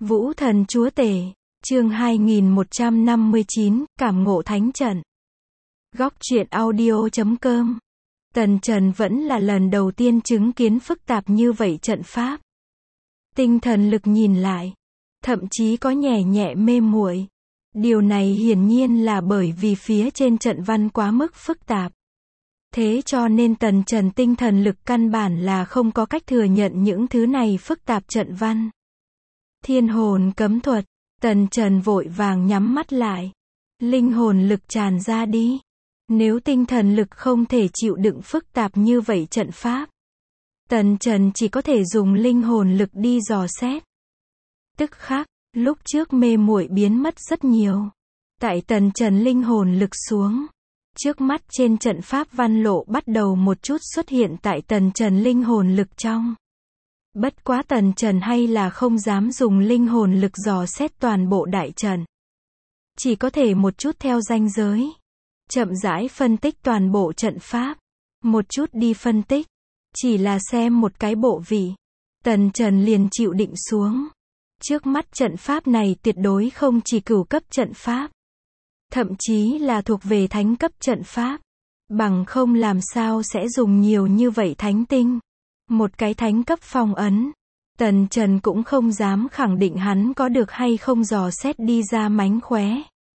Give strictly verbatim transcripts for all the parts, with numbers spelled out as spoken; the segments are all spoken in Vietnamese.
Vũ Thần Chúa Tể, chương hai nghìn một trăm năm mươi chín, Cảm ngộ Thánh trận. Góc truyện audio chấm com. Tần Trần vẫn là lần đầu tiên chứng kiến phức tạp như vậy trận pháp. Tinh thần lực nhìn lại, thậm chí có nhẹ nhẹ mê muội. Điều này hiển nhiên là bởi vì phía trên trận văn quá mức phức tạp. Thế cho nên Tần Trần tinh thần lực căn bản là không có cách thừa nhận những thứ này phức tạp trận văn. Thiên hồn cấm thuật, Tần Trần vội vàng nhắm mắt lại. Linh hồn lực tràn ra đi. Nếu tinh thần lực không thể chịu đựng phức tạp như vậy trận pháp, Tần Trần chỉ có thể dùng linh hồn lực đi dò xét. Tức khắc, lúc trước mê muội biến mất rất nhiều. Tại Tần Trần linh hồn lực xuống, trước mắt trên trận pháp văn lộ bắt đầu một chút xuất hiện tại Tần Trần linh hồn lực trong. Bất quá Tần Trần hay là không dám dùng linh hồn lực dò xét toàn bộ đại trận. Chỉ có thể một chút theo ranh giới. Chậm rãi phân tích toàn bộ trận pháp. Một chút đi phân tích. Chỉ là xem một cái bộ vị. Tần Trần liền chịu định xuống. Trước mắt trận pháp này tuyệt đối không chỉ cửu cấp trận pháp. Thậm chí là thuộc về thánh cấp trận pháp. Bằng không làm sao sẽ dùng nhiều như vậy thánh tinh. Một cái thánh cấp phong ấn. Tần Trần cũng không dám khẳng định hắn có được hay không dò xét đi ra mánh khóe.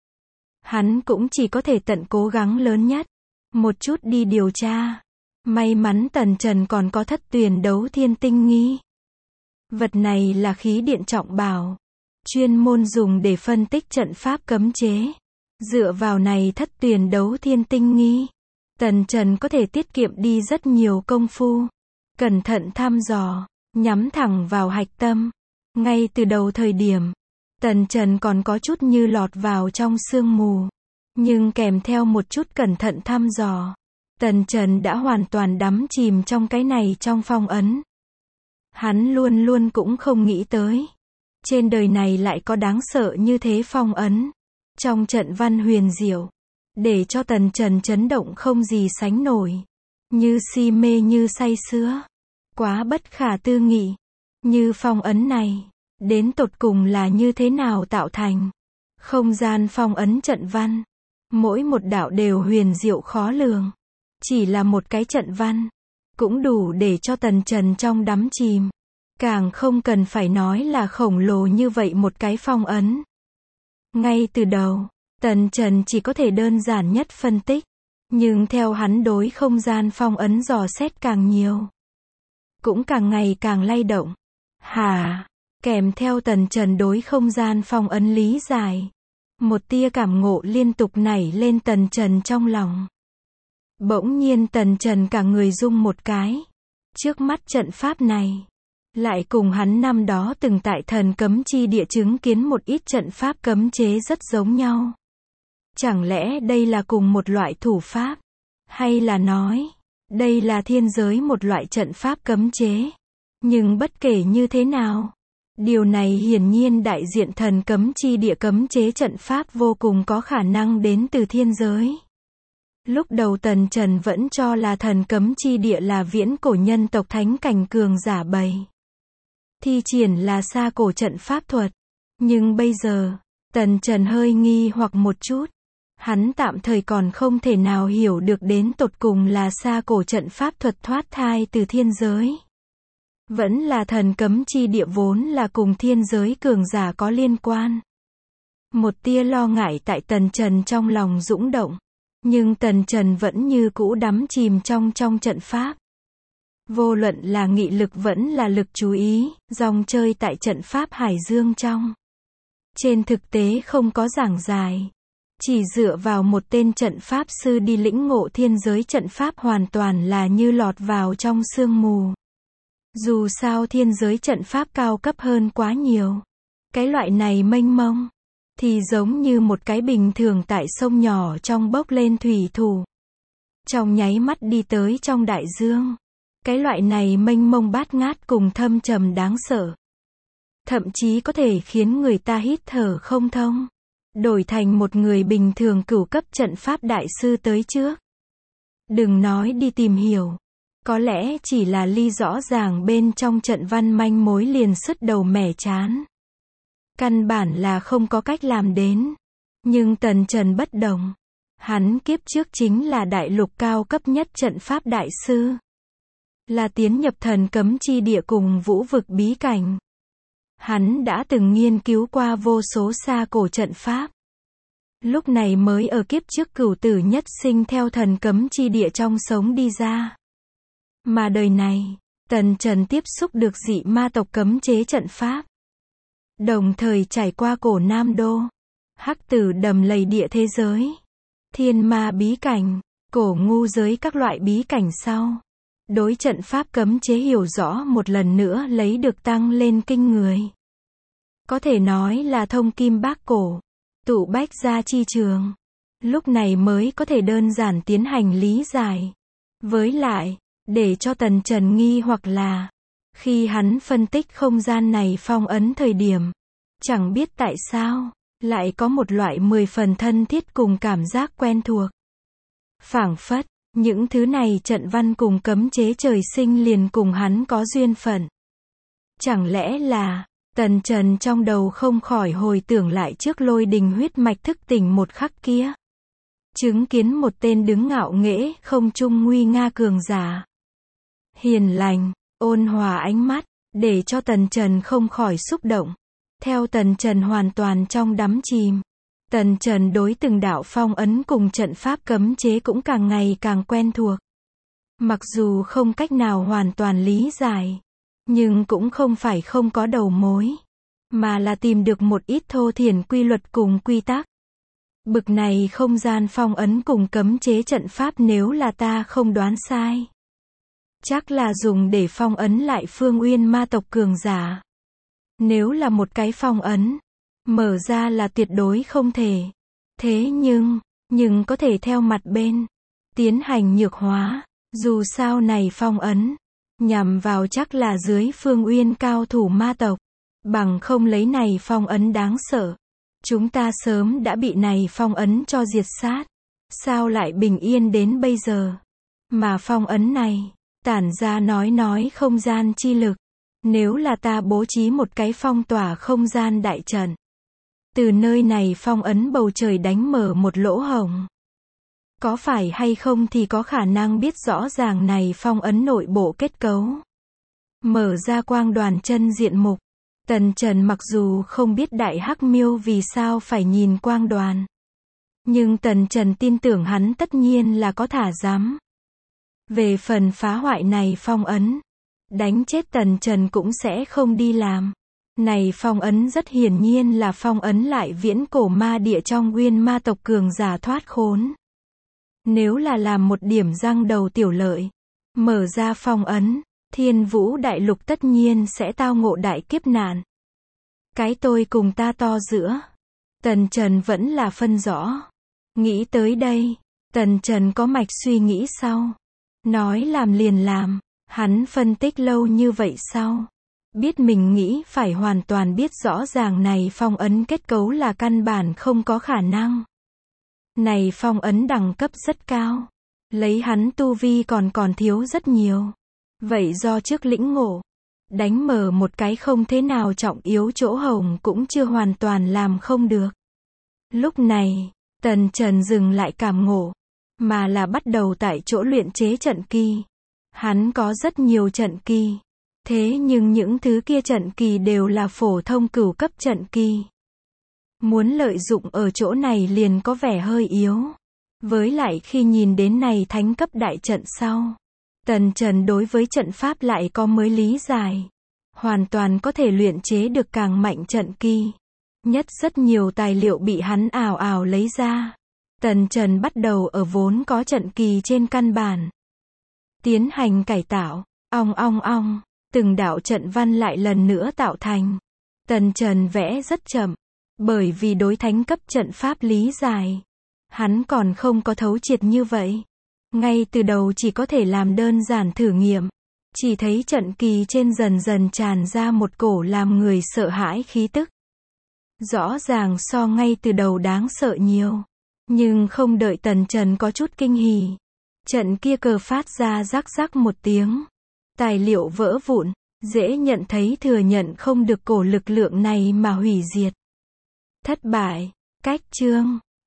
Hắn cũng chỉ có thể tận cố gắng lớn nhất. Một chút đi điều tra. May mắn Tần Trần còn có thất tuyền đấu thiên tinh nghi. Vật này là khí điện trọng bảo. Chuyên môn dùng để phân tích trận pháp cấm chế. Dựa vào này thất tuyền đấu thiên tinh nghi, Tần Trần có thể tiết kiệm đi rất nhiều công phu. Cẩn thận thăm dò, nhắm thẳng vào hạch tâm. Ngay từ đầu thời điểm, Tần Trần còn có chút như lọt vào trong sương mù. Nhưng kèm theo một chút cẩn thận thăm dò, Tần Trần đã hoàn toàn đắm chìm trong cái này trong phong ấn. Hắn luôn luôn cũng không nghĩ tới. Trên đời này lại có đáng sợ như thế phong ấn. Trong trận văn huyền diệu. Để cho Tần Trần chấn động không gì sánh nổi. Như si mê như say sưa. Quá bất khả tư nghị. Như phong ấn này. Đến tột cùng là như thế nào tạo thành. Không gian phong ấn trận văn. Mỗi một đạo đều huyền diệu khó lường. Chỉ là một cái trận văn. Cũng đủ để cho Tần Trần trong đắm chìm. Càng không cần phải nói là khổng lồ như vậy một cái phong ấn. Ngay từ đầu, Tần Trần chỉ có thể đơn giản nhất phân tích. Nhưng theo hắn đối không gian phong ấn dò xét càng nhiều. Cũng càng ngày càng lay động. Hả? Kèm theo Tần Trần đối không gian phong ấn lý giải. Một tia cảm ngộ liên tục nảy lên Tần Trần trong lòng. Bỗng nhiên Tần Trần cả người rung một cái. Trước mắt trận pháp này. Lại cùng hắn năm đó từng tại thần cấm chi địa chứng kiến một ít trận pháp cấm chế rất giống nhau. Chẳng lẽ đây là cùng một loại thủ pháp? Hay là nói, đây là thiên giới một loại trận pháp cấm chế? Nhưng bất kể như thế nào, điều này hiển nhiên đại diện thần cấm chi địa cấm chế trận pháp vô cùng có khả năng đến từ thiên giới. Lúc đầu Tần Trần vẫn cho là thần cấm chi địa là viễn cổ nhân tộc thánh cảnh cường giả bày. Thi triển là xa cổ trận pháp thuật. Nhưng bây giờ, Tần Trần hơi nghi hoặc một chút. Hắn tạm thời còn không thể nào hiểu được đến tột cùng là xa cổ trận pháp thuật thoát thai từ thiên giới. Vẫn là thần cấm chi địa vốn là cùng thiên giới cường giả có liên quan. Một tia lo ngại tại Tần Trần trong lòng dũng động. Nhưng Tần Trần vẫn như cũ đắm chìm trong trong trận pháp. Vô luận là nghị lực vẫn là lực chú ý, dòng chơi tại trận pháp hải dương trong. Trên thực tế không có giảng dài. Chỉ dựa vào một tên trận pháp sư đi lĩnh ngộ thiên giới trận pháp hoàn toàn là như lọt vào trong sương mù. Dù sao thiên giới trận pháp cao cấp hơn quá nhiều. Cái loại này mênh mông. Thì giống như một cái bình thường tại sông nhỏ trong bốc lên thủy thủ. Trong nháy mắt đi tới trong đại dương. Cái loại này mênh mông bát ngát cùng thâm trầm đáng sợ. Thậm chí có thể khiến người ta hít thở không thông. Đổi thành một người bình thường cửu cấp trận pháp đại sư tới trước. Đừng nói đi tìm hiểu. Có lẽ chỉ là ly rõ ràng bên trong trận văn manh mối liền sứt đầu mẻ chán. Căn bản là không có cách làm đến. Nhưng Tần Trần bất đồng. Hắn kiếp trước chính là đại lục cao cấp nhất trận pháp đại sư. Là tiến nhập thần cấm chi địa cùng vũ vực bí cảnh. Hắn đã từng nghiên cứu qua vô số xa cổ trận pháp. Lúc này mới ở kiếp trước cửu tử nhất sinh theo thần cấm chi địa trong sống đi ra. Mà đời này, Tần Trần tiếp xúc được dị ma tộc cấm chế trận pháp. Đồng thời trải qua cổ Nam Đô, hắc tử đầm lầy địa thế giới, thiên ma bí cảnh, cổ ngu giới các loại bí cảnh sau. Đối trận pháp cấm chế hiểu rõ một lần nữa lấy được tăng lên kinh người. Có thể nói là thông kim bác cổ, tụ bách gia chi trường. Lúc này mới có thể đơn giản tiến hành lý giải. Với lại, để cho Tần Trần nghi hoặc là, khi hắn phân tích không gian này phong ấn thời điểm, chẳng biết tại sao, lại có một loại mười phần thân thiết cùng cảm giác quen thuộc. Phảng phất, những thứ này trận văn cùng cấm chế trời sinh liền cùng hắn có duyên phận. Chẳng lẽ là, Tần Trần trong đầu không khỏi hồi tưởng lại trước lôi đình huyết mạch thức tỉnh một khắc kia. Chứng kiến một tên đứng ngạo nghễ, không trung nguy nga cường giả. Hiền lành, ôn hòa ánh mắt, để cho Tần Trần không khỏi xúc động. Theo Tần Trần hoàn toàn trong đắm chìm. Tần Trần đối từng đạo phong ấn cùng trận pháp cấm chế cũng càng ngày càng quen thuộc. Mặc dù không cách nào hoàn toàn lý giải, nhưng cũng không phải không có đầu mối, mà là tìm được một ít thô thiển quy luật cùng quy tắc. Bực này không gian phong ấn cùng cấm chế trận pháp nếu là ta không đoán sai, chắc là dùng để phong ấn lại Phương Uyên ma tộc cường giả. Nếu là một cái phong ấn, mở ra là tuyệt đối không thể. Thế nhưng, nhưng có thể theo mặt bên, tiến hành nhược hóa, dù sao này phong ấn, nhằm vào chắc là dưới Phương Uyên cao thủ ma tộc. Bằng không lấy này phong ấn đáng sợ. Chúng ta sớm đã bị này phong ấn cho diệt sát. Sao lại bình yên đến bây giờ? Mà phong ấn này, tản ra nói nói không gian chi lực. Nếu là ta bố trí một cái phong tỏa không gian đại trận, từ nơi này phong ấn bầu trời đánh mở một lỗ hổng, có phải hay không thì có khả năng biết rõ ràng này phong ấn nội bộ kết cấu. Mở ra quang đoàn chân diện mục. Tần Trần mặc dù không biết Đại Hắc Miêu vì sao phải nhìn quang đoàn, nhưng Tần Trần tin tưởng hắn tất nhiên là có thả dám. Về phần phá hoại này phong ấn, đánh chết Tần Trần cũng sẽ không đi làm. Này phong ấn rất hiển nhiên là phong ấn lại viễn cổ ma địa trong Uyên ma tộc cường giả thoát khốn. Nếu là làm một điểm răng đầu tiểu lợi, mở ra phong ấn, Thiên Vũ đại lục tất nhiên sẽ tao ngộ đại kiếp nạn. Cái tôi cùng ta to giữa. Tần Trần vẫn là phân rõ. Nghĩ tới đây, Tần Trần có mạch suy nghĩ sau. Nói làm liền làm, hắn phân tích lâu như vậy sau. Biết mình nghĩ phải hoàn toàn biết rõ ràng này phong ấn kết cấu là căn bản không có khả năng. Này phong ấn đẳng cấp rất cao. Lấy hắn tu vi còn còn thiếu rất nhiều. Vậy do trước lĩnh ngộ, đánh mở một cái không thế nào trọng yếu chỗ hổng cũng chưa hoàn toàn làm không được. Lúc này, Tần Trần dừng lại cảm ngộ, mà là bắt đầu tại chỗ luyện chế trận kỳ. Hắn có rất nhiều trận kỳ, thế nhưng những thứ kia trận kỳ đều là phổ thông cửu cấp trận kỳ. Muốn lợi dụng ở chỗ này liền có vẻ hơi yếu. Với lại khi nhìn đến này thánh cấp đại trận sau, Tần Trần đối với trận pháp lại có mới lý giải. Hoàn toàn có thể luyện chế được càng mạnh trận kỳ. Nhất rất nhiều tài liệu bị hắn ào ào lấy ra. Tần Trần bắt đầu ở vốn có trận kỳ trên căn bản. Tiến hành cải tạo, ong ong ong, từng đạo trận văn lại lần nữa tạo thành. Tần Trần vẽ rất chậm, bởi vì đối thánh cấp trận pháp lý giải, hắn còn không có thấu triệt như vậy. Ngay từ đầu chỉ có thể làm đơn giản thử nghiệm. Chỉ thấy trận kỳ trên dần dần tràn ra một cổ làm người sợ hãi khí tức. Rõ ràng so ngay từ đầu đáng sợ nhiều. Nhưng không đợi Tần Trần có chút kinh hỉ, trận kia cờ phát ra rắc rắc một tiếng. Tài liệu vỡ vụn, Dễ nhận thấy thừa nhận không được cổ lực lượng này mà hủy diệt. Thất bại. Cách chương